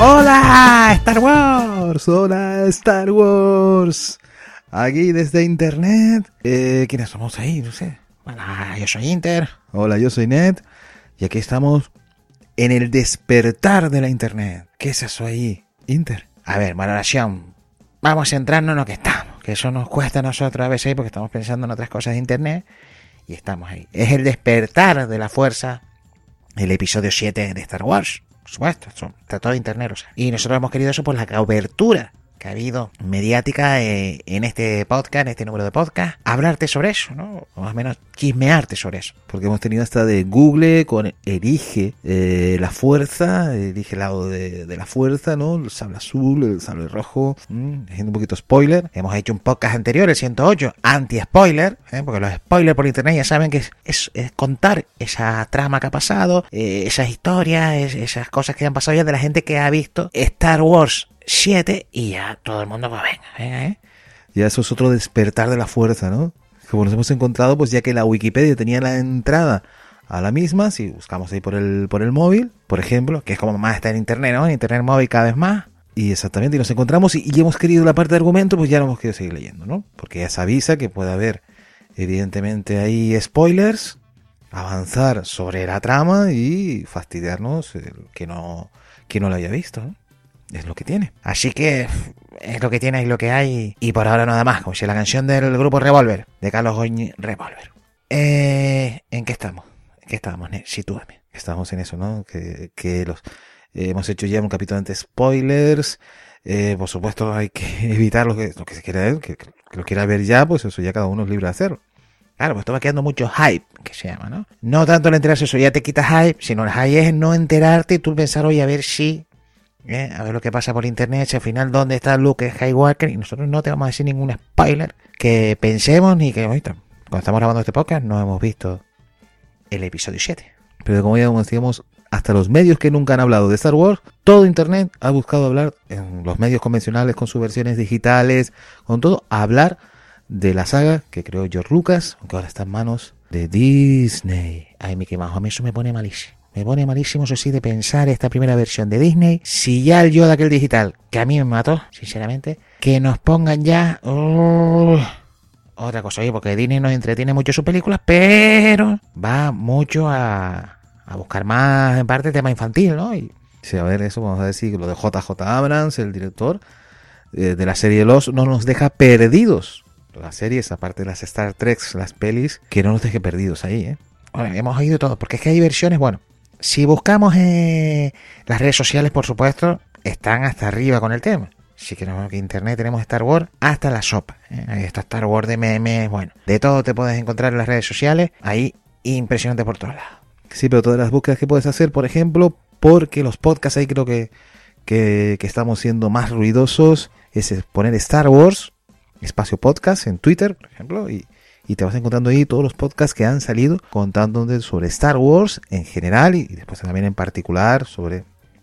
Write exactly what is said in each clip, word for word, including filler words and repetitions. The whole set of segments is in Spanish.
Hola Star Wars, hola Star Wars. Aquí desde internet. Eh, ¿Quiénes somos ahí? No sé. Hola, yo soy Inter. Hola, yo soy Ned. Y aquí estamos en el despertar de la internet. ¿Qué es eso ahí, Inter? A ver, valoración. Vamos a centrarnos en lo que estamos. Que eso nos cuesta a nosotros a veces porque estamos pensando en otras cosas de internet. Y estamos ahí. Es el despertar de la fuerza. El episodio siete de Star Wars. Por supuesto, está todo internet. O sea. Y nosotros hemos querido eso por la cobertura que ha habido mediática eh, en este podcast, en este número de podcast, hablarte sobre eso, ¿no? O más o menos chismearte sobre eso. Porque hemos tenido hasta de Google con Elige eh, la fuerza, elige el lado de, de la fuerza, ¿no? El sable azul, el sable rojo, mm, haciendo un poquito spoiler. Hemos hecho un podcast anterior, el ciento ocho, anti-spoiler, ¿eh? Porque los spoilers por internet ya saben que es, es, es contar esa trama que ha pasado, eh, esas historias, es, esas cosas que han pasado ya de la gente que ha visto Star Wars siete y ya todo el mundo, pues venga, venga, ¿eh? Ya eso es otro despertar de la fuerza, ¿no? Como nos hemos encontrado, pues ya que la Wikipedia tenía la entrada a la misma, si buscamos ahí por el por el móvil, por ejemplo, que es como más está en internet, ¿no? En internet móvil cada vez más. Y exactamente, y nos encontramos y, y hemos querido la parte de argumento, pues ya no hemos querido seguir leyendo, ¿no? Porque ya se avisa que puede haber, evidentemente, ahí spoilers, avanzar sobre la trama y fastidiarnos el que no, que no lo haya visto, ¿no? Es lo que tiene. Así que es lo que tiene, es lo que hay. Y por ahora nada más. Como si la canción del grupo Revolver, de Carlos Goñi, Revolver. Eh, ¿En qué estamos? ¿En qué estamos? Sitúame. Estamos en eso, ¿no? Que, que los eh, hemos hecho ya un capítulo de spoilers. Eh, por supuesto hay que evitar lo que, lo que se quiera ver. Que, que lo quiera ver ya, pues eso ya cada uno es libre de hacerlo. Claro, pues estaba quedando mucho hype, que se llama, ¿no? No tanto el enterarse, eso ya te quita hype, sino el hype es no enterarte y tú pensar, oye, a ver si... ¿Eh? A ver lo que pasa por internet, si al final dónde está Luke Skywalker, y nosotros no te vamos a decir ningún spoiler que pensemos ni que ahorita, cuando estamos grabando este podcast no hemos visto el episodio siete. Pero como ya decíamos, hasta los medios que nunca han hablado de Star Wars, todo internet ha buscado hablar, en los medios convencionales con sus versiones digitales, con todo, hablar de la saga que creó George Lucas, aunque ahora está en manos de Disney. Ay, Mickey Mouse, a mí eso me pone malísimo. Me pone malísimo, eso sí, de pensar esta primera versión de Disney. Si ya el Yoda aquel digital, que a mí me mató, sinceramente, que nos pongan ya... Uh, otra cosa, oye, porque Disney nos entretiene mucho sus películas, pero va mucho a, a buscar más, en parte, tema infantil, ¿no? Y sí, a ver, eso vamos a decir, lo de J J Abrams, el director eh, de la serie Los, no nos deja perdidos. Las series, aparte de las Star Trek, las pelis, que no nos deje perdidos ahí, ¿eh? Bueno, hemos oído todo, porque es que hay versiones, bueno... Si buscamos eh, las redes sociales, por supuesto, están hasta arriba con el tema. Así que no, que internet tenemos Star Wars hasta la sopa. ¿eh? Ahí está Star Wars de memes, bueno. De todo te puedes encontrar en las redes sociales. Ahí, impresionante por todos lados. Sí, pero todas las búsquedas que puedes hacer, por ejemplo, porque los podcasts ahí creo que, que, que estamos siendo más ruidosos, es poner Star Wars, espacio podcast en Twitter, por ejemplo, y... Y te vas encontrando ahí todos los podcasts que han salido contándote sobre Star Wars en general y después también en particular sobre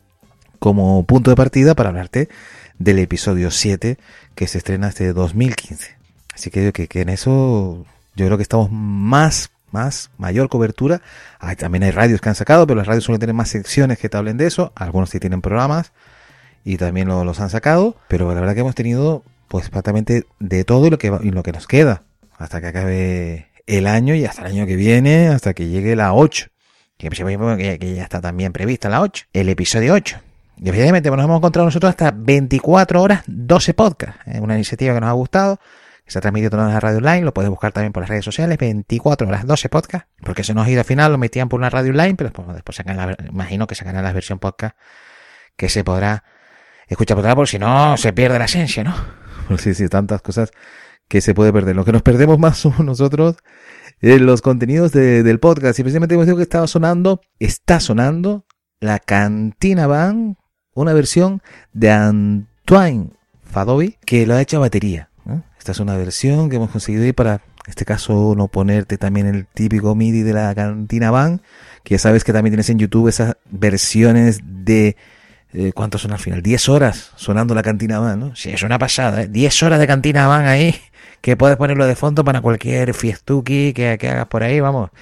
como punto de partida para hablarte del episodio siete que se estrena este dos mil quince. Así que, que, que en eso yo creo que estamos más, más, mayor cobertura. Hay, también hay radios que han sacado, pero las radios suelen tener más secciones que te hablen de eso. Algunos sí tienen programas y también lo, los han sacado. Pero la verdad que hemos tenido pues prácticamente de todo y lo que, y lo que nos queda. Hasta que acabe el año y hasta el año que viene, hasta que llegue la ocho. Que, que ya está también prevista la ocho. El episodio ocho. Y evidentemente nos hemos encontrado nosotros hasta veinticuatro horas, doce podcasts. Es una iniciativa que nos ha gustado. Que se ha transmitido en la radio online. Lo puedes buscar también por las redes sociales. veinticuatro horas, doce podcasts. Porque se nos ha ido al final, lo metían por una radio online. Pero después, después sacan la, imagino que sacarán la versión podcast. Que se podrá escuchar por otra, porque si no se pierde la esencia, ¿no? Pues sí, sí, tantas cosas que se puede perder. Lo que nos perdemos más somos nosotros en los contenidos de, del podcast. Y precisamente hemos dicho que estaba sonando, está sonando la Cantina Band, una versión de Antoine Fadovi que lo ha hecho a batería, ¿no? Esta es una versión que hemos conseguido ir para, en este caso, no ponerte también el típico MIDI de la Cantina Band, que ya sabes que también tienes en YouTube esas versiones de... Eh, ¿Cuánto son al final? diez horas sonando la Cantina Band, ¿no? Sí, es una pasada, ¿eh? diez horas de Cantina Band ahí, que puedes ponerlo de fondo para cualquier fiestuki que, que hagas por ahí, vamos.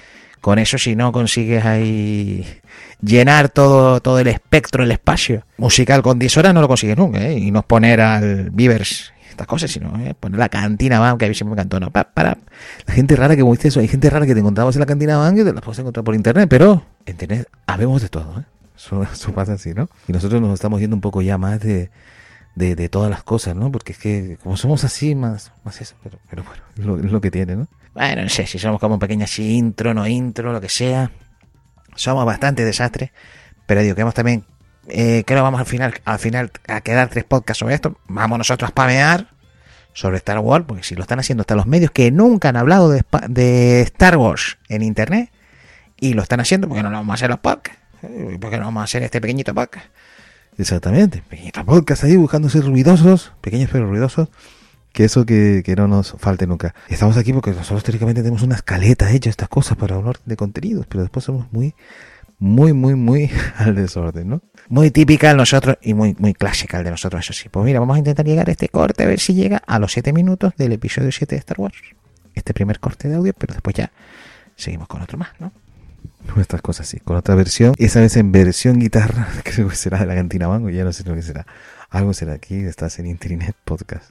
con eso, si no consigues ahí llenar todo, todo el espectro, el espacio musical con diez horas, no lo consigues nunca, ¿eh? Y no es poner al Beavers estas cosas, sino ¿eh? poner la Cantina Van, que a mí siempre me encantó, ¿no? Pa, para. La gente rara que, como dices eso, hay gente rara que te encontrabas en la Cantina Van que te la puedes encontrar por internet, pero en internet habemos de todo, ¿eh? Eso, eso pasa así, ¿no? Y nosotros nos estamos yendo un poco ya más de, de, de todas las cosas, ¿no? Porque es que como somos así, más, más eso, pero, pero bueno, es lo, es lo que tiene, ¿no? Bueno, no sé, si somos como pequeñas así, intro, no intro, lo que sea. Somos bastante desastres, pero digo que hemos también, eh, creo que vamos al final, al final a quedar tres podcasts sobre esto. Vamos nosotros a spamear sobre Star Wars, porque si lo están haciendo hasta los medios que nunca han hablado de, de Star Wars en internet, y lo están haciendo, porque no lo vamos a hacer los podcasts, porque no vamos a hacer este pequeñito podcast. Exactamente, pequeñitos podcasts ahí buscando ser ruidosos, pequeños pero ruidosos. Que eso que, que no nos falte nunca. Estamos aquí porque nosotros teóricamente tenemos una escaleta hecha estas cosas para hablar de contenidos, pero después somos muy, muy, muy, muy al desorden, ¿no? Muy típica de nosotros y muy, muy clásica el de nosotros, eso sí. Pues mira, vamos a intentar llegar a este corte, a ver si llega a los siete minutos del episodio siete de Star Wars. Este primer corte de audio, pero después ya seguimos con otro más, ¿no? Estas cosas sí, con otra versión, esa vez en versión guitarra, creo que será de la Cantina Mango, ya no sé lo que será. Algo será aquí, estás en Internet Podcast.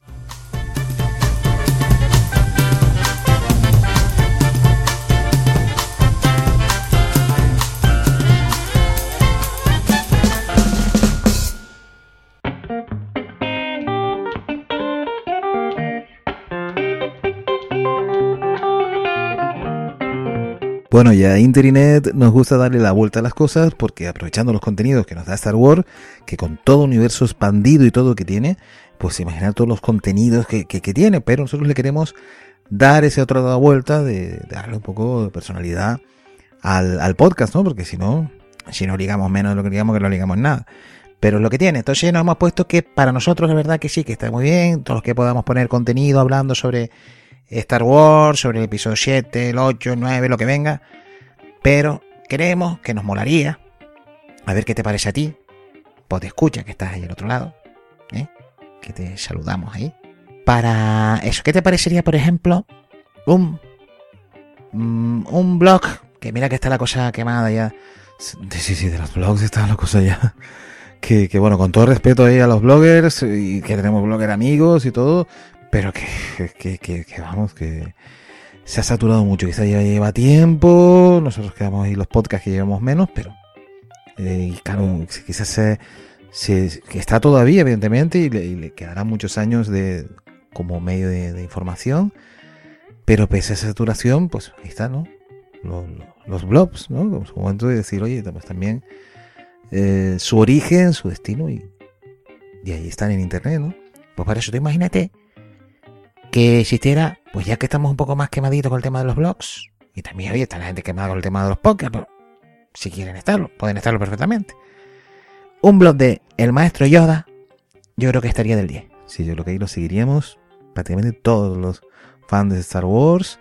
Bueno, ya Internet nos gusta darle la vuelta a las cosas porque aprovechando los contenidos que nos da Star Wars, que con todo universo expandido y todo que tiene, pues imaginar todos los contenidos que, que, que tiene, pero nosotros le queremos dar esa otra vuelta de, de darle un poco de personalidad al, al podcast, ¿no? Porque si no, si no ligamos menos de lo que ligamos, que no ligamos nada. Pero es lo que tiene. Entonces nos hemos puesto que para nosotros es verdad que sí, que está muy bien, todos los que podamos poner contenido hablando sobre Star Wars, sobre el episodio siete, el ocho, el nueve, lo que venga, pero creemos que nos molaría, a ver qué te parece a ti, pues te escucha que estás ahí al otro lado, ¿eh? Que te saludamos ahí, para eso. ¿Qué te parecería, por ejemplo, un, un blog, que mira que está la cosa quemada ya, sí, sí, de los blogs está la cosa ya, que, que bueno, con todo respeto ahí a los bloggers, y que tenemos blogger amigos y todo, pero que, que, que, que vamos, que se ha saturado mucho, quizás ya lleva tiempo, nosotros quedamos ahí los podcasts que llevamos menos, pero eh, claro, quizás se, se, que está todavía, evidentemente, y le, y le quedarán muchos años de como medio de, de información, pero pese a esa saturación, pues ahí está, ¿no? Los, los blogs, ¿no? Como su momento de decir, oye, pues también eh, su origen, su destino, y, y ahí están en internet, ¿no? Pues para eso, tú imagínate que existiera, pues ya que estamos un poco más quemaditos con el tema de los blogs, y también, oye, está la gente quemada con el tema de los podcasts, pero si quieren estarlo, pueden estarlo perfectamente. Un blog de el maestro Yoda, yo creo que estaría del diez. Sí, yo creo que ahí lo seguiríamos prácticamente todos los fans de Star Wars,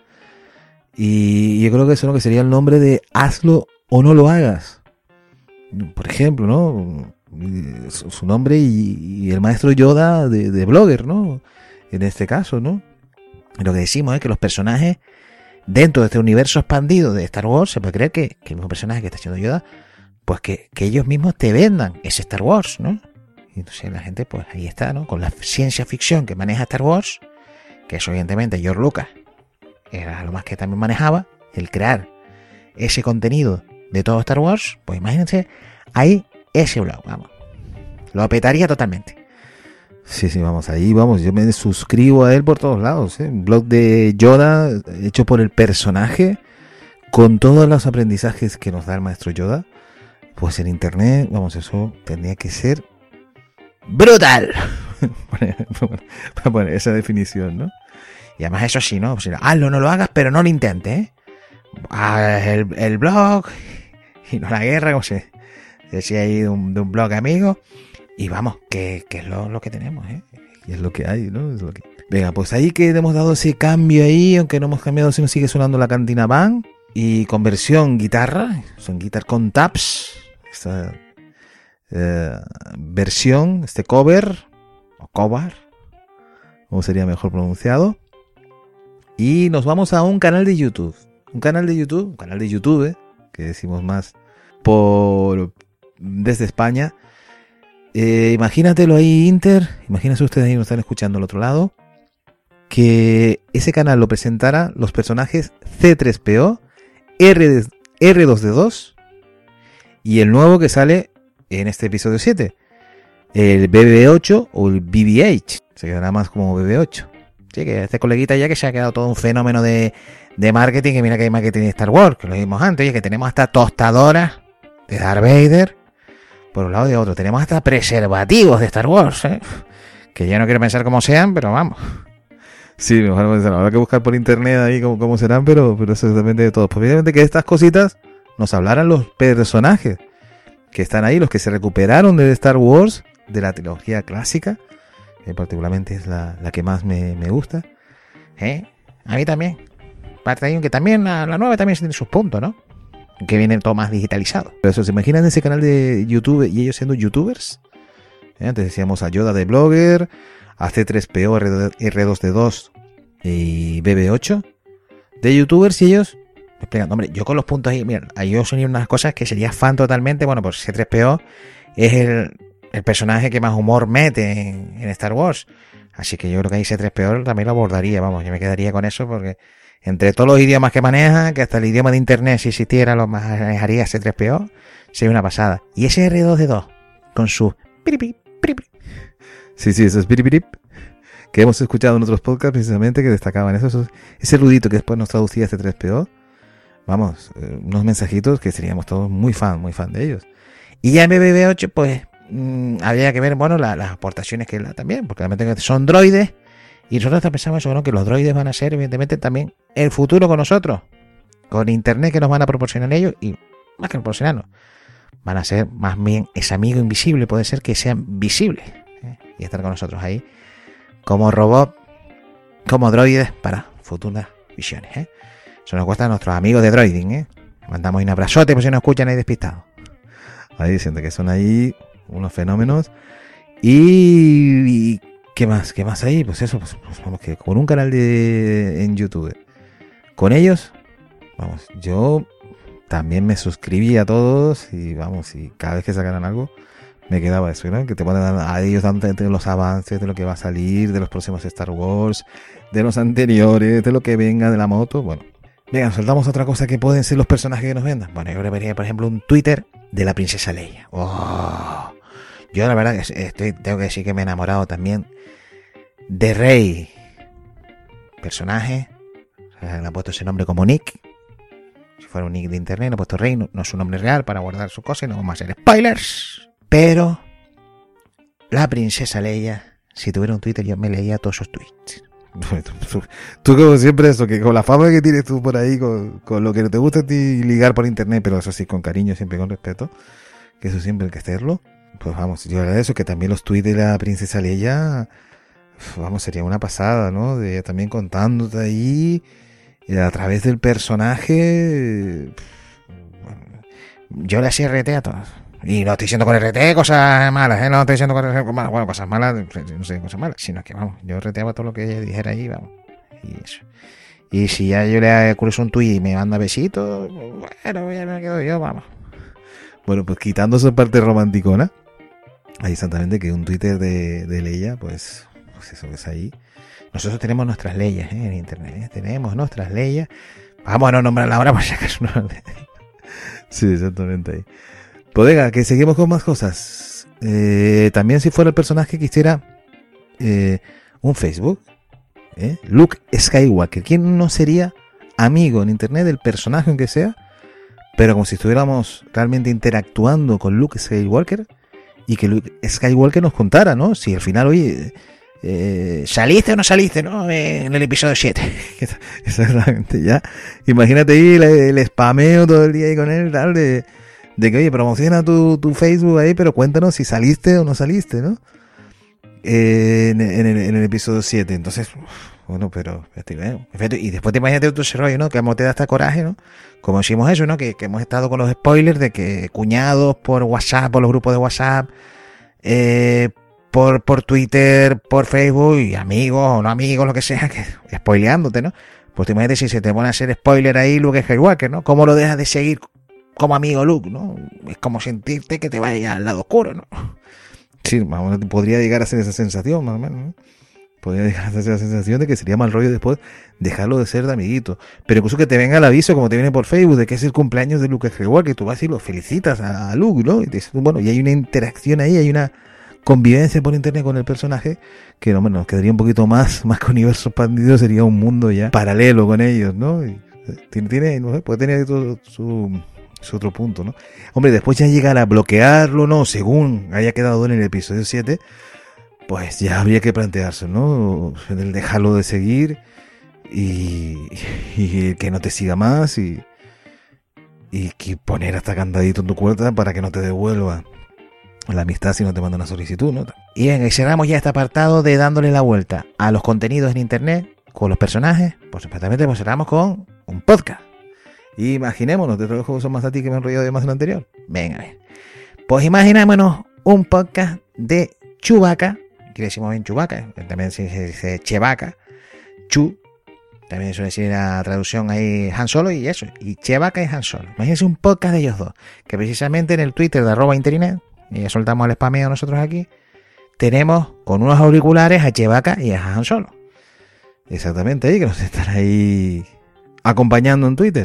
y yo creo que eso es lo que sería el nombre de hazlo o no lo hagas. Por ejemplo, ¿no? Su nombre y, y el maestro Yoda de, de blogger, ¿no? En este caso, ¿no? Lo que decimos es que los personajes dentro de este universo expandido de Star Wars, se puede creer que, que el mismo personaje que está haciendo Yoda, pues que, que ellos mismos te vendan ese Star Wars, ¿no? Y entonces la gente, pues ahí está, ¿no? Con la ciencia ficción que maneja Star Wars, que eso evidentemente George Lucas era lo más que también manejaba, el crear ese contenido de todo Star Wars, pues imagínense, ahí ese blog, vamos, lo apetaría totalmente. Sí, sí, vamos, ahí vamos, yo me suscribo a él por todos lados, ¿eh? Un blog de Yoda hecho por el personaje, con todos los aprendizajes que nos da el maestro Yoda, pues en internet, vamos, eso tendría que ser brutal, para poner esa definición, ¿no? Y además eso sí, ¿no? Pues, hazlo, no lo hagas, pero no lo intentes, ¿eh? Haz el, el blog y no la guerra, como se decía ahí de un, de un blog amigo. Y vamos, que, que es lo, lo que tenemos, ¿eh? Y es lo que hay, ¿no? Es lo que... Venga, pues ahí que hemos dado ese cambio ahí, aunque no hemos cambiado, si nos sigue sonando la Cantina Van. Y con versión guitarra, son guitar con taps. Esta eh, versión, este cover, o cover, como sería mejor pronunciado. Y nos vamos a un canal de YouTube. un canal de YouTube, un canal de YouTube, que decimos más por desde España. Eh, imagínatelo ahí, Inter, imagínense ustedes ahí, nos están escuchando al otro lado, que ese canal lo presentara los personajes C tres P O, R, R dos D dos y el nuevo que sale en este episodio siete, el B B ocho o el B B H, se quedará más como B B ocho. Sí, que este coleguita ya que se ha quedado todo un fenómeno de, de marketing, que mira que hay marketing de Star Wars, que lo vimos antes, oye, que tenemos hasta tostadoras de Darth Vader, por un lado y de otro, tenemos hasta preservativos de Star Wars, ¿eh? Que ya no quiero pensar cómo sean, pero vamos. Sí, mejor pensar, habrá que buscar por internet ahí cómo, cómo serán, pero, pero eso depende de todo. Pues obviamente que estas cositas nos hablaran los personajes que están ahí, los que se recuperaron de Star Wars, de la trilogía clásica, que particularmente es la, la que más me, me gusta. ¿Eh? A mí también. Parte de ahí, que también la, la nueva también tiene sus puntos, ¿no? Que viene todo más digitalizado. Pero eso, ¿se imaginan ese canal de YouTube y ellos siendo youtubers? ¿Eh? Antes decíamos a Yoda de blogger, a C tres P O, R dos D dos y B B ocho de youtubers y ellos explicando, hombre, yo con los puntos ahí, mira, ahí yo soy unas cosas que sería fan totalmente. Bueno, pues C tres P O es el, el personaje que más humor mete en, en Star Wars, así que yo creo que ahí C tres P O también lo abordaría, vamos, yo me quedaría con eso porque entre todos los idiomas que maneja, que hasta el idioma de internet si existiera lo manejaría C tres P O, sería una pasada. Y ese R dos D dos con su piripip, piripip. Sí, sí, eso es piripip, que hemos escuchado en otros podcasts precisamente que destacaban eso, eso ese rudito que después nos traducía C tres P O. Vamos, eh, unos mensajitos que seríamos todos muy fan, muy fan de ellos. Y ya en B B ocho, pues, mmm, habría que ver, bueno, la, las aportaciones que él también, porque realmente son droides, y nosotros pensamos eso, ¿no? Que los droides van a ser, evidentemente, también el futuro con nosotros, con internet que nos van a proporcionar ellos, y más que proporcionarnos, van a ser más bien ese amigo invisible, puede ser que sean visibles, ¿eh? Y estar con nosotros ahí, como robot, como droides, para futuras visiones, ¿eh? Eso nos cuesta a nuestros amigos de Droiding, ¿eh? Mandamos un abrazote por si nos escuchan ahí despistados. Ahí diciendo que son ahí unos fenómenos. Y, y ¿qué más? ¿Qué más ahí? Pues eso, pues, pues vamos, que con un canal de en YouTube. Con ellos, vamos, yo también me suscribí a todos y vamos, y cada vez que sacaran algo, me quedaba eso, ¿no? Que te ponen a ellos dándote los avances de lo que va a salir, de los próximos Star Wars, de los anteriores, de lo que venga de la moto, bueno. Venga, nos soltamos otra cosa que pueden ser los personajes que nos vendan. Bueno, yo vería, por ejemplo, un Twitter de la princesa Leia. Oh, yo la verdad que estoy, tengo que decir que me he enamorado también de Rey. Personaje, o sea, le ha puesto ese nombre como Nick. Si fuera un Nick de internet, le ha puesto Rey, no, no es su nombre real para guardar su cosa y no vamos a hacer spoilers. Pero la princesa Leia, si tuviera un Twitter, yo me leía todos sus tweets. Tú, tú como siempre eso, que con la fama que tienes tú por ahí, con, con lo que te gusta a ti ligar por internet, pero eso sí, con cariño, siempre con respeto, que eso siempre hay que hacerlo, pues vamos, yo agradezco que también los tweets de la princesa Leia, vamos, sería una pasada, ¿no? De ella también contándote ahí, y a través del personaje, yo le hacía R T a todos. Y no estoy diciendo con R T cosas malas, ¿eh? No estoy diciendo con R T cosas malas, bueno, cosas malas, no sé, cosas malas, sino que, vamos, yo reteaba todo lo que ella dijera ahí, vamos, y eso. Y si ya yo le cruzo un tuit y me manda besitos, bueno, ya me quedo yo, vamos. Bueno, pues quitando esa parte romanticona, ahí exactamente que un Twitter de, de Leia, pues, pues eso es ahí. Nosotros tenemos nuestras leyes, ¿eh? En internet, ¿eh? Tenemos nuestras leyes. Vamos a no nombrarla ahora por si acaso no. Sí, exactamente ahí. Pues venga, que seguimos con más cosas. Eh, también si fuera el personaje que quisiera eh, un Facebook, ¿eh? Luke Skywalker. ¿Quién no sería amigo en internet del personaje aunque sea? Pero como si estuviéramos realmente interactuando con Luke Skywalker y que Luke Skywalker nos contara, ¿no? Si al final, oye, eh, ¿saliste o no saliste, no? En el episodio siete. Exactamente, ya. Imagínate ahí el, el spameo todo el día ahí con él, tal, de... de que, oye, promociona tu, tu Facebook ahí, pero cuéntanos si saliste o no saliste, ¿no? Eh, en, en, el, en el episodio siete. Entonces, bueno, pero... Y después te imaginas todo ese rollo, ¿no? Que a te da hasta coraje, ¿no? Como decimos eso, ¿no? Que, que hemos estado con los spoilers de que cuñados por WhatsApp, por los grupos de WhatsApp, eh, por, por Twitter, por Facebook, y amigos o no amigos, lo que sea, que spoileándote, ¿no? Pues te imagínate si se te pone a hacer spoiler ahí Luke Skywalker, ¿no? ¿Cómo lo dejas de seguir como amigo Luke, ¿no? Es como sentirte que te vaya al lado oscuro, ¿no? Sí, más o menos podría llegar a ser esa sensación, más o menos, ¿no? Podría llegar a ser esa sensación de que sería mal rollo después dejarlo de ser de amiguito. Pero incluso que te venga el aviso, como te viene por Facebook, de que es el cumpleaños de Luke Skywalker, tú vas y lo felicitas a, a Luke, ¿no? Y te dices, bueno, y hay una interacción ahí, hay una convivencia por internet con el personaje que no, bueno, nos quedaría un poquito más, más que universo expandido, sería un mundo ya paralelo con ellos, ¿no? Y tiene, tiene no sé, puede tener todo su, su otro punto, ¿no? Hombre, después ya llegar a bloquearlo, ¿no? Según haya quedado en el episodio siete, pues ya habría que plantearse, ¿no? El dejarlo de seguir y, y que no te siga más y, y que poner hasta candadito en tu cuenta para que no te devuelva la amistad si no te manda una solicitud, ¿no? Y bien, y cerramos ya este apartado de dándole la vuelta a los contenidos en internet con los personajes. Pues exactamente, pues cerramos con un podcast. Imaginémonos, te trabajo son más a ti que me he enrollado de más en lo anterior. Venga, a ver. Pues imaginémonos un podcast de Chewbacca, que le decimos bien Chewbacca, también se dice Chewbacca, Chu, también suele decir la traducción ahí Han Solo y eso, y Chewbacca y Han Solo. Imagínense un podcast de ellos dos, que precisamente en el Twitter de arroba internet, y ya soltamos el spameo nosotros aquí, tenemos con unos auriculares a Chewbacca y a Han Solo. Exactamente ahí, que nos están ahí acompañando en Twitter.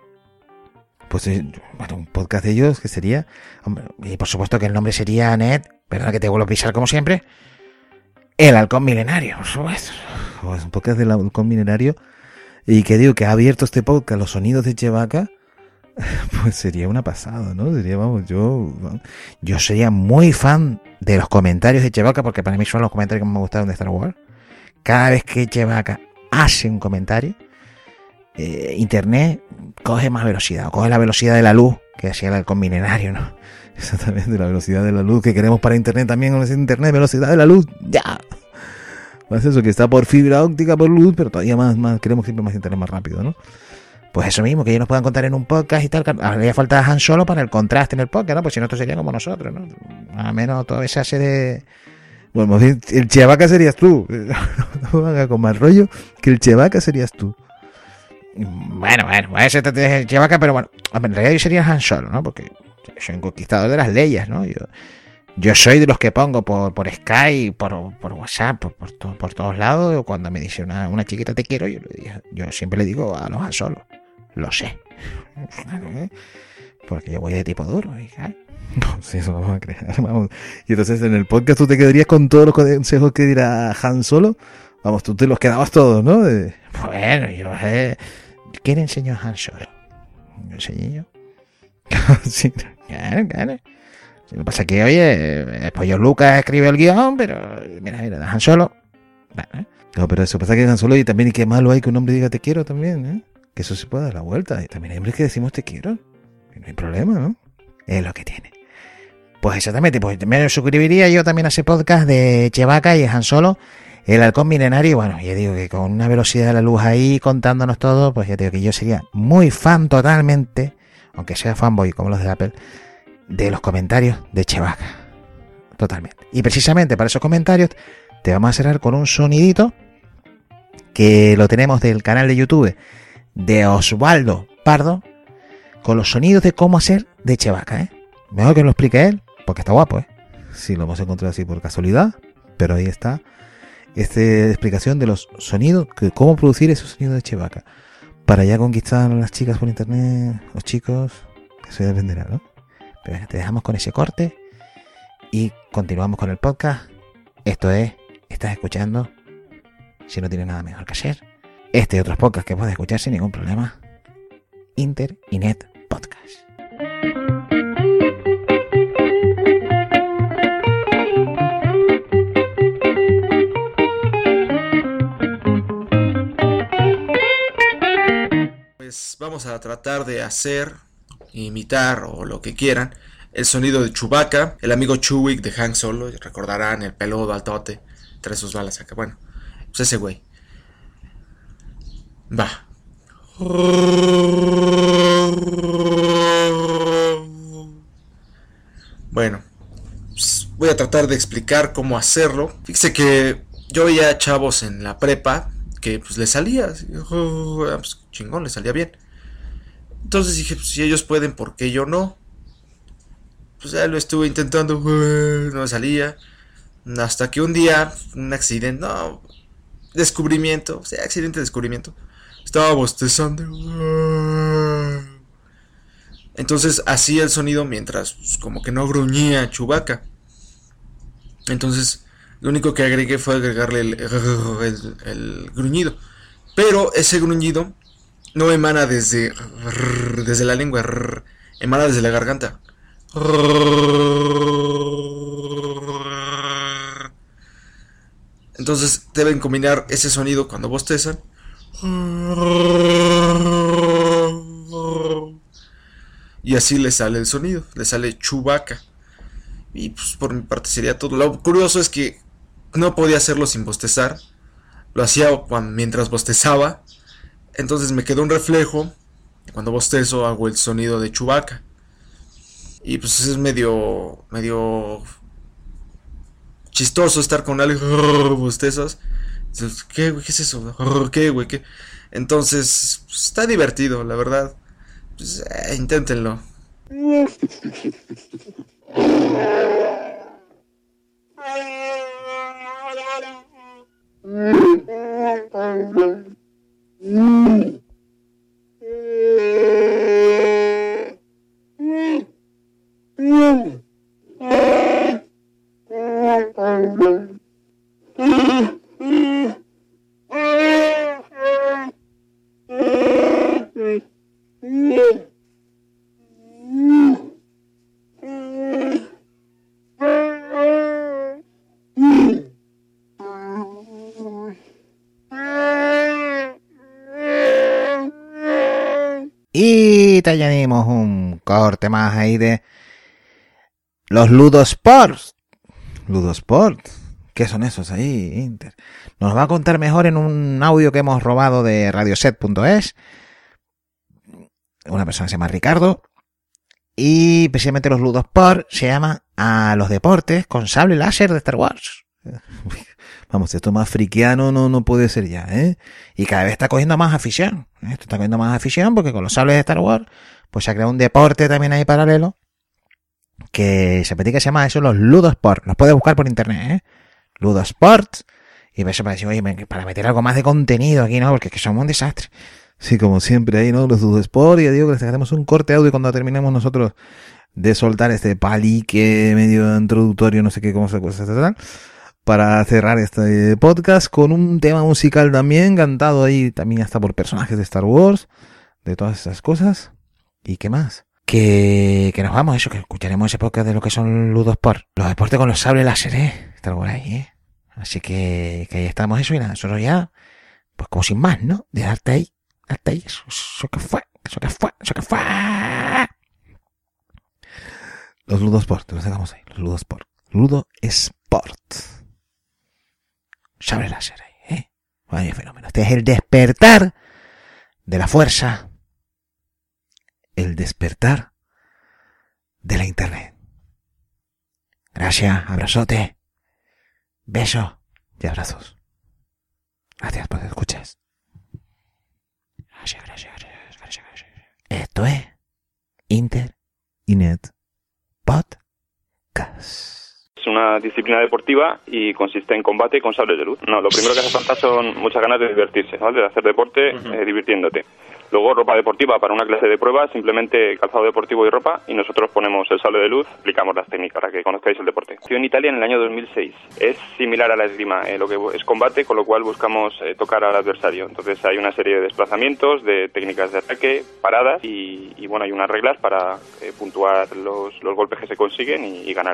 Pues bueno, un podcast de ellos que sería, hombre, y por supuesto que el nombre sería Ned, perdona que te vuelvo a pisar como siempre, El Halcón Milenario, por supuesto. Pues un podcast del Halcón Milenario, y que digo que ha abierto este podcast los sonidos de Chewbacca. Pues sería una pasada, ¿no? Sería, vamos, yo yo sería muy fan de los comentarios de Chewbacca, porque para mí son los comentarios que más me gustaron de Star Wars. Cada vez que Chewbacca hace un comentario, eh, internet coge más velocidad, coge la velocidad de la luz que hacía el Halcón Milenario, ¿no? Exactamente, la velocidad de la luz que queremos para internet también, con internet, velocidad de la luz, ya. Más eso, que está por fibra óptica, por luz, pero todavía más, más queremos siempre más internet más rápido, ¿no? Pues eso mismo, que ellos nos puedan contar en un podcast y tal. Haría falta Han Solo para el contraste en el podcast, ¿no? Pues si no, esto sería como nosotros, ¿no? A menos todo se hace de... Bueno, el Chewbacca serías tú. No haga con más rollo, que el Chewbacca serías tú. Bueno, bueno, a ese te el Chewbacca, pero bueno, en realidad yo sería Han Solo, ¿no? Porque soy un conquistador de las leyes, ¿no? Yo, yo soy de los que pongo por, por Skype, por, por WhatsApp, por, por, to, por todos lados. Cuando me dice una, una chiquita te quiero, yo, le digo, yo siempre le digo a los Han Solo. Lo sé. Porque yo voy de tipo duro. Y, ¿eh? No, sí, eso lo vamos a creer. Vamos. Y entonces en el podcast tú te quedarías con todos los consejos que dirá Han Solo. Vamos, tú te los quedabas todos, ¿no? De... Bueno, yo... Eh... ¿Quién enseñó a Han Solo? ¿Lo enseñé yo? Sí, claro, claro. Lo que pasa es que, oye, pues yo Lucas escribe el guión, pero mira, mira, Han Solo. Bueno, ¿eh? No, pero eso pasa que Han Solo y también y qué malo hay que un hombre diga te quiero también, ¿eh? Que eso se puede dar la vuelta. Y también hay hombres que decimos te quiero. Que no hay problema, ¿no? Es lo que tiene. Pues exactamente, pues me suscribiría yo también a ese podcast de Chewbacca y Han Solo, El Halcón Milenario. Y bueno, ya digo que con una velocidad de la luz ahí contándonos todo, pues ya digo que yo sería muy fan totalmente, aunque sea fanboy como los de Apple, de los comentarios de Chewbacca. Totalmente. Y precisamente para esos comentarios te vamos a cerrar con un sonidito que lo tenemos del canal de YouTube de Osvaldo Pardo, con los sonidos de cómo hacer de Chewbacca, ¿eh? Mejor que lo explique él, porque está guapo, ¿eh? Sí, lo hemos encontrado así por casualidad, pero ahí está esta explicación de los sonidos, que cómo producir esos sonidos de Chewbacca, para ya conquistar a las chicas por internet, los chicos, eso ya dependerá, ¿no? Pero te dejamos con ese corte y continuamos con el podcast. Esto es, estás escuchando, si no tienes nada mejor que hacer, este y otros podcasts que puedes escuchar sin ningún problema, Inter y Net Podcast. Pues vamos a tratar de hacer, imitar o lo que quieran, el sonido de Chewbacca, el amigo Chewie de Han Solo. Recordarán el peludo altote, trae sus balas acá. Bueno, pues ese güey. Va. Bueno, pues voy a tratar de explicar cómo hacerlo. Fíjese que yo veía chavos en la prepa que pues le salía, así, oh, pues, chingón, le salía bien. Entonces dije, pues si ellos pueden, ¿por qué yo no? Pues ya lo estuve intentando, no me salía. Hasta que un día, un accidente, no, descubrimiento, o sea, accidente, descubrimiento. Estaba bostezando. Entonces hacía el sonido mientras, pues, como que no gruñía Chewbacca. Entonces, lo único que agregué fue agregarle el, el, el gruñido. Pero ese gruñido no emana desde, desde la lengua, emana desde la garganta. Entonces deben combinar ese sonido cuando bostezan. Y así le sale el sonido, le sale Chewbacca. Y pues por mi parte sería todo. Lo curioso es que no podía hacerlo sin bostezar. Lo hacía cuando, mientras bostezaba. Entonces me quedó un reflejo. Cuando bostezo hago el sonido de Chewbacca. Y pues es medio medio chistoso estar con alguien bostezas. ¿Qué, güey? ¿Qué es eso? ¿Qué, güey? ¿Qué? Entonces pues, está divertido, la verdad. Pues, eh, inténtenlo. Y te añadimos un corte más ahí de los Ludosports. Ludosports. ¿Qué son esos ahí, Inter? Nos va a contar mejor en un audio que hemos robado de radioset punto es. Una persona se llama Ricardo. Y precisamente los Ludosports se llaman a los deportes con sable láser de Star Wars. Vamos, esto más friquiano no, no puede ser ya, ¿eh? Y cada vez está cogiendo más afición. ¿eh? Esto está cogiendo más afición porque con los sables de Star Wars pues se ha creado un deporte también ahí paralelo que se que se llama eso los Ludosports. Los puedes buscar por internet, ¿eh? Ludosports. Y eso para decir, oye, para meter algo más de contenido aquí, ¿no? Porque es que somos un desastre. Sí, como siempre ahí, ¿no? Los Ludosports. Y ya digo que les hacemos un corte audio cuando terminemos nosotros de soltar este palique medio introductorio, no sé qué, cómo se cuesta, etcétera. Para cerrar este podcast con un tema musical también, cantado ahí también hasta por personajes de Star Wars, de todas esas cosas. ¿Y qué más? Que, que nos vamos, eso, que escucharemos ese podcast de lo que son Ludosports. Los deportes con los sables láser, ¿eh? Star Wars ahí, ¿eh? Así que, que ahí estamos, eso, y nada, nosotros ya, pues como sin más, ¿no? De darte ahí, darte ahí, eso, eso que fue, eso que fue, eso que fue. Los Ludosports, los dejamos ahí, los Ludosports. Ludosports. Sable láser ahí, ¿eh? Vaya fenómeno. Este es el despertar de la fuerza. El despertar de la internet. Gracias, abrazote, besos y abrazos. Gracias por que escuches. Gracias, gracias, gracias, gracias, gracias. Esto es Inter y Net Podcast. Es una disciplina deportiva y consiste en combate con sables de luz. No, lo primero que hace falta son muchas ganas de divertirse, ¿vale? De hacer deporte uh-huh. eh, divirtiéndote. Luego ropa deportiva para una clase de pruebas, simplemente calzado deportivo y ropa, y nosotros ponemos el sable de luz, aplicamos las técnicas para que conozcáis el deporte. Nació en Italia en el año dos mil seis. Es similar a la esgrima, eh, lo que es combate, con lo cual buscamos eh, tocar al adversario. Entonces hay una serie de desplazamientos, de técnicas de ataque, paradas, y, y bueno, hay unas reglas para eh, puntuar los, los golpes que se consiguen y, y ganar.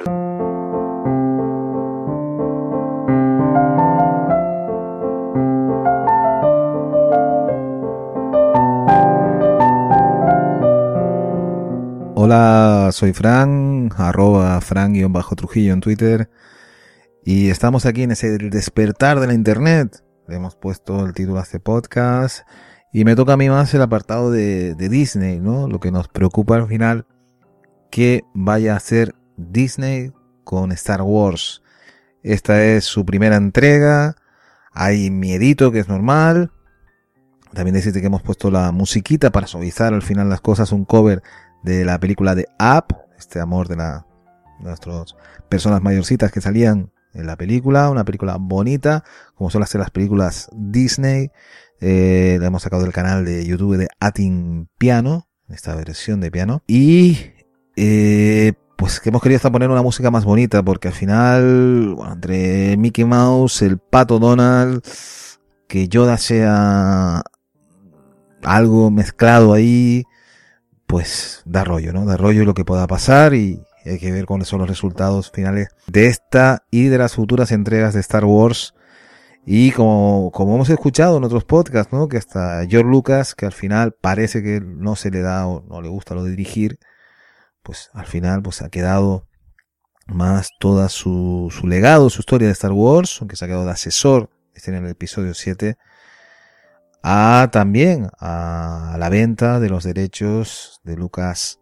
Hola, soy Fran, arroba Fran-Trujillo en Twitter, y estamos aquí en ese despertar de la internet. Le hemos puesto el título a este podcast y me toca a mí más el apartado de, de Disney, ¿no? Lo que nos preocupa al final, que vaya a hacer Disney con Star Wars. Esta es su primera entrega. hay miedito, que es normal. También decirte que hemos puesto la musiquita para suavizar al final las cosas, un cover de la película de Up, este amor de, la, de nuestras personas mayorcitas que salían en la película, una película bonita, como suelen ser las películas Disney. Eh, la hemos sacado del canal de YouTube de Atin Piano, esta versión de piano. Y eh, pues que hemos querido hasta poner una música más bonita, porque al final, bueno, entre Mickey Mouse, el Pato Donald, que Yoda sea algo mezclado ahí, pues da rollo, ¿no? Da rollo lo que pueda pasar, y hay que ver cuáles son los resultados finales de esta y de las futuras entregas de Star Wars. Y como, como hemos escuchado en otros podcasts, ¿no? Que hasta George Lucas, que al final parece que no se le da o no le gusta lo de dirigir, pues al final pues ha quedado más toda su, su legado, su historia de Star Wars, aunque se ha quedado de asesor, este en el episodio siete, a también a la venta de los derechos de Lucasfilm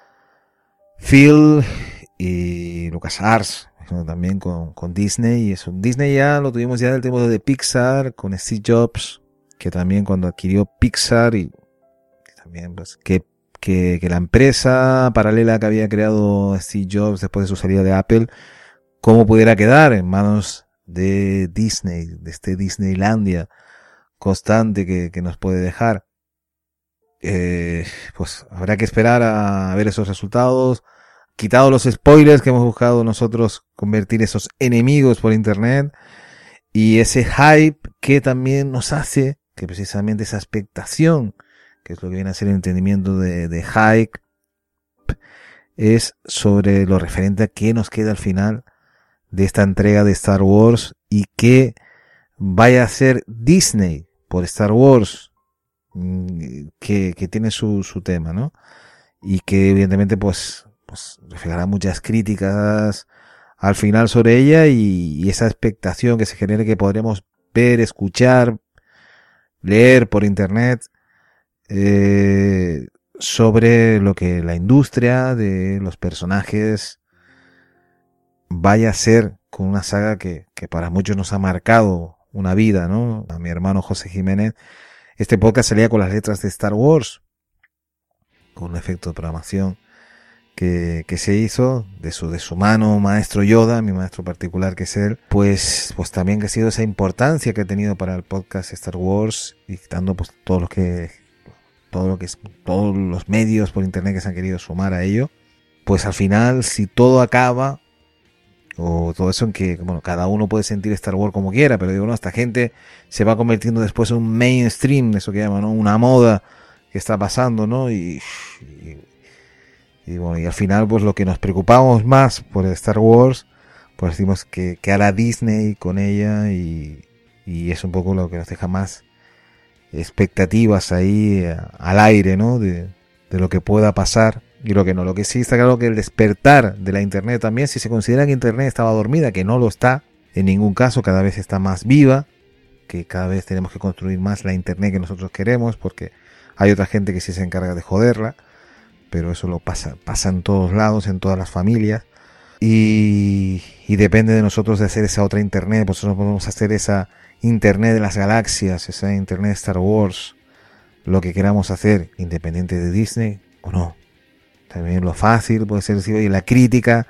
y LucasArts, también con, con Disney. Y eso, Disney ya lo tuvimos ya del tiempo de Pixar, con Steve Jobs, que también cuando adquirió Pixar, y también pues que, que, que la empresa paralela que había creado Steve Jobs después de su salida de Apple, cómo pudiera quedar en manos de Disney, de este Disneylandia constante que, que nos puede dejar. Eh, pues habrá que esperar a ver esos resultados. Quitado los spoilers que hemos buscado nosotros convertir esos enemigos por internet, y ese hype que también nos hace que precisamente esa expectación, que es lo que viene a ser el entendimiento de, de hype, es sobre lo referente a qué nos queda al final de esta entrega de Star Wars, y que vaya a ser Disney por Star Wars, que, que tiene su, su tema, ¿no? Y que evidentemente pues, pues reflejará muchas críticas al final sobre ella, y, y esa expectación que se genere que podremos ver, escuchar, leer por internet, eh, sobre lo que la industria de los personajes vaya a ser con una saga que, que para muchos nos ha marcado una vida, ¿no? A mi hermano José Jiménez, este podcast salía con las letras de Star Wars, con un efecto de programación que, que se hizo de su, de su mano maestro Yoda, mi maestro particular que es él, pues, pues también que ha sido esa importancia que ha tenido para el podcast Star Wars, y dando pues todo lo que, todo lo que es, todos los medios por internet que se han querido sumar a ello. Pues al final, si todo acaba, o todo eso en que, bueno, cada uno puede sentir Star Wars como quiera, pero digo, no, esta gente se va convirtiendo después en un mainstream, eso que llaman, ¿no? Una moda que está pasando, ¿no? Y, y, y bueno, y al final, pues lo que nos preocupamos más por Star Wars, pues decimos que, que hará Disney con ella, y, y es un poco lo que nos deja más expectativas ahí al aire, ¿no? De, de lo que pueda pasar. Y lo que no, lo que sí está claro que el despertar de la internet también, si se considera que internet estaba dormida, que no lo está, en ningún caso, cada vez está más viva, que cada vez tenemos que construir más la internet que nosotros queremos, porque hay otra gente que sí se encarga de joderla, pero eso lo pasa, pasa en todos lados, en todas las familias, y, y depende de nosotros de hacer esa otra internet. Pues nosotros podemos hacer esa internet de las galaxias, esa internet de Star Wars, lo que queramos hacer, independiente de Disney o no. También lo fácil puede ser decir, oye, la crítica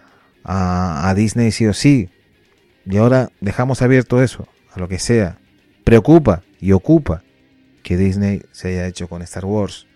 a, a Disney sí o sí. Y ahora dejamos abierto eso, a lo que sea. Preocupa y ocupa que Disney se haya hecho con Star Wars.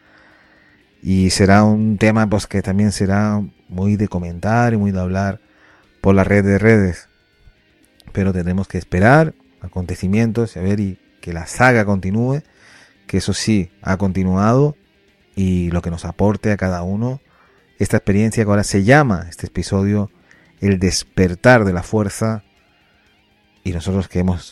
Y será un tema pues que también será muy de comentar y muy de hablar por la red de redes. Pero tendremos que esperar acontecimientos y a ver, y que la saga continúe, que eso sí ha continuado, y lo que nos aporte a cada uno esta experiencia que ahora se llama, este episodio, el despertar de la fuerza, y nosotros que hemos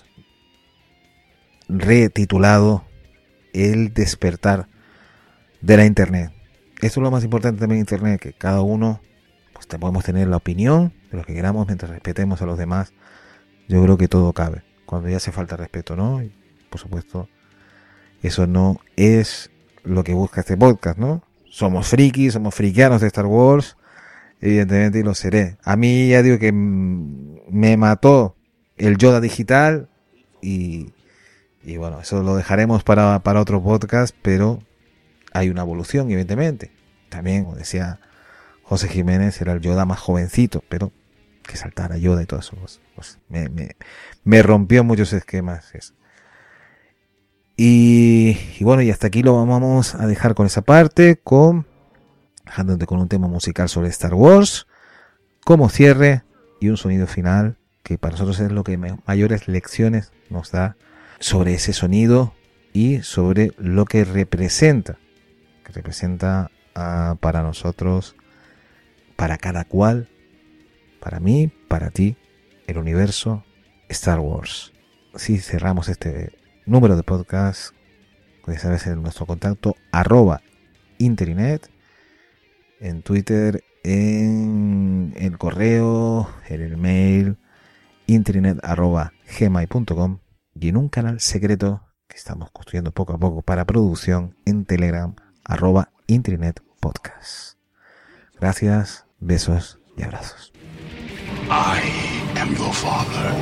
retitulado el despertar de la internet. Esto es lo más importante también de internet, que cada uno pues podemos tener la opinión de lo que queramos mientras respetemos a los demás. Yo creo que todo cabe, cuando ya hace falta respeto, ¿no? Y por supuesto, eso no es lo que busca este podcast, ¿no? Somos frikis, somos frikianos de Star Wars, evidentemente, y lo seré. A mí ya digo que me mató el Yoda digital, y, y bueno, eso lo dejaremos para, para otro podcast, pero hay una evolución, evidentemente. También, como decía José Jiménez, era el Yoda más jovencito, pero que saltara Yoda y todo eso, pues, pues me, me, me rompió muchos esquemas eso. Y, y bueno, y hasta aquí lo vamos a dejar con esa parte, con dejándote con un tema musical sobre Star Wars como cierre y un sonido final que para nosotros es lo que mayores lecciones nos da sobre ese sonido y sobre lo que representa, que representa uh, para nosotros, para cada cual, para mí, para ti, el universo Star Wars. Si cerramos este número de podcast, ya sabes, en nuestro contacto arroba Interinet, en Twitter, en el correo, en el mail interinet arroba gmail punto com y en un canal secreto que estamos construyendo poco a poco para producción en Telegram arroba Interinet Podcast. Gracias, besos y abrazos. I am your father.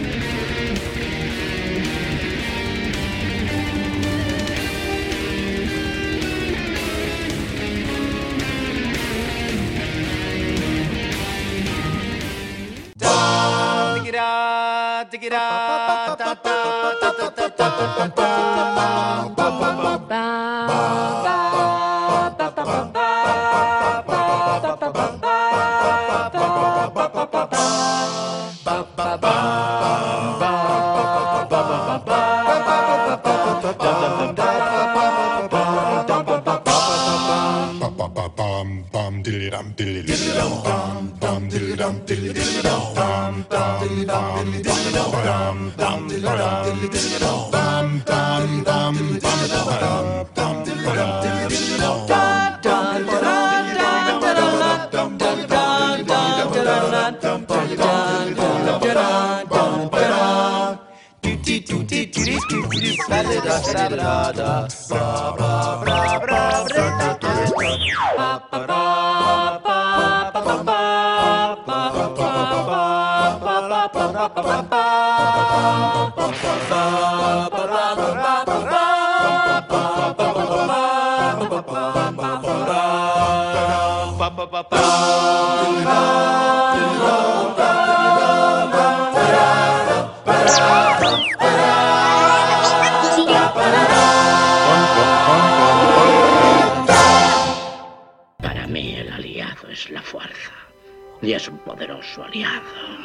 Para mí el aliado es la fuerza, y es un poderoso aliado.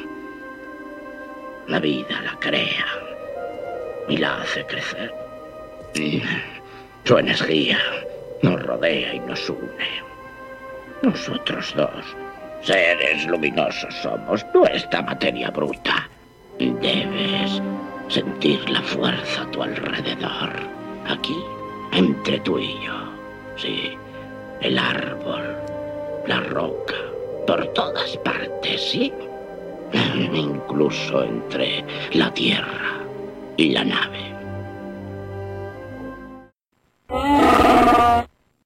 La vida la crea y la hace crecer. Su energía nos rodea y nos une. Nosotros dos, seres luminosos, somos nuestra materia bruta. Debes sentir la fuerza a tu alrededor, aquí, entre tú y yo. Sí, el árbol, la roca, por todas partes, sí. Incluso entre la tierra y la nave.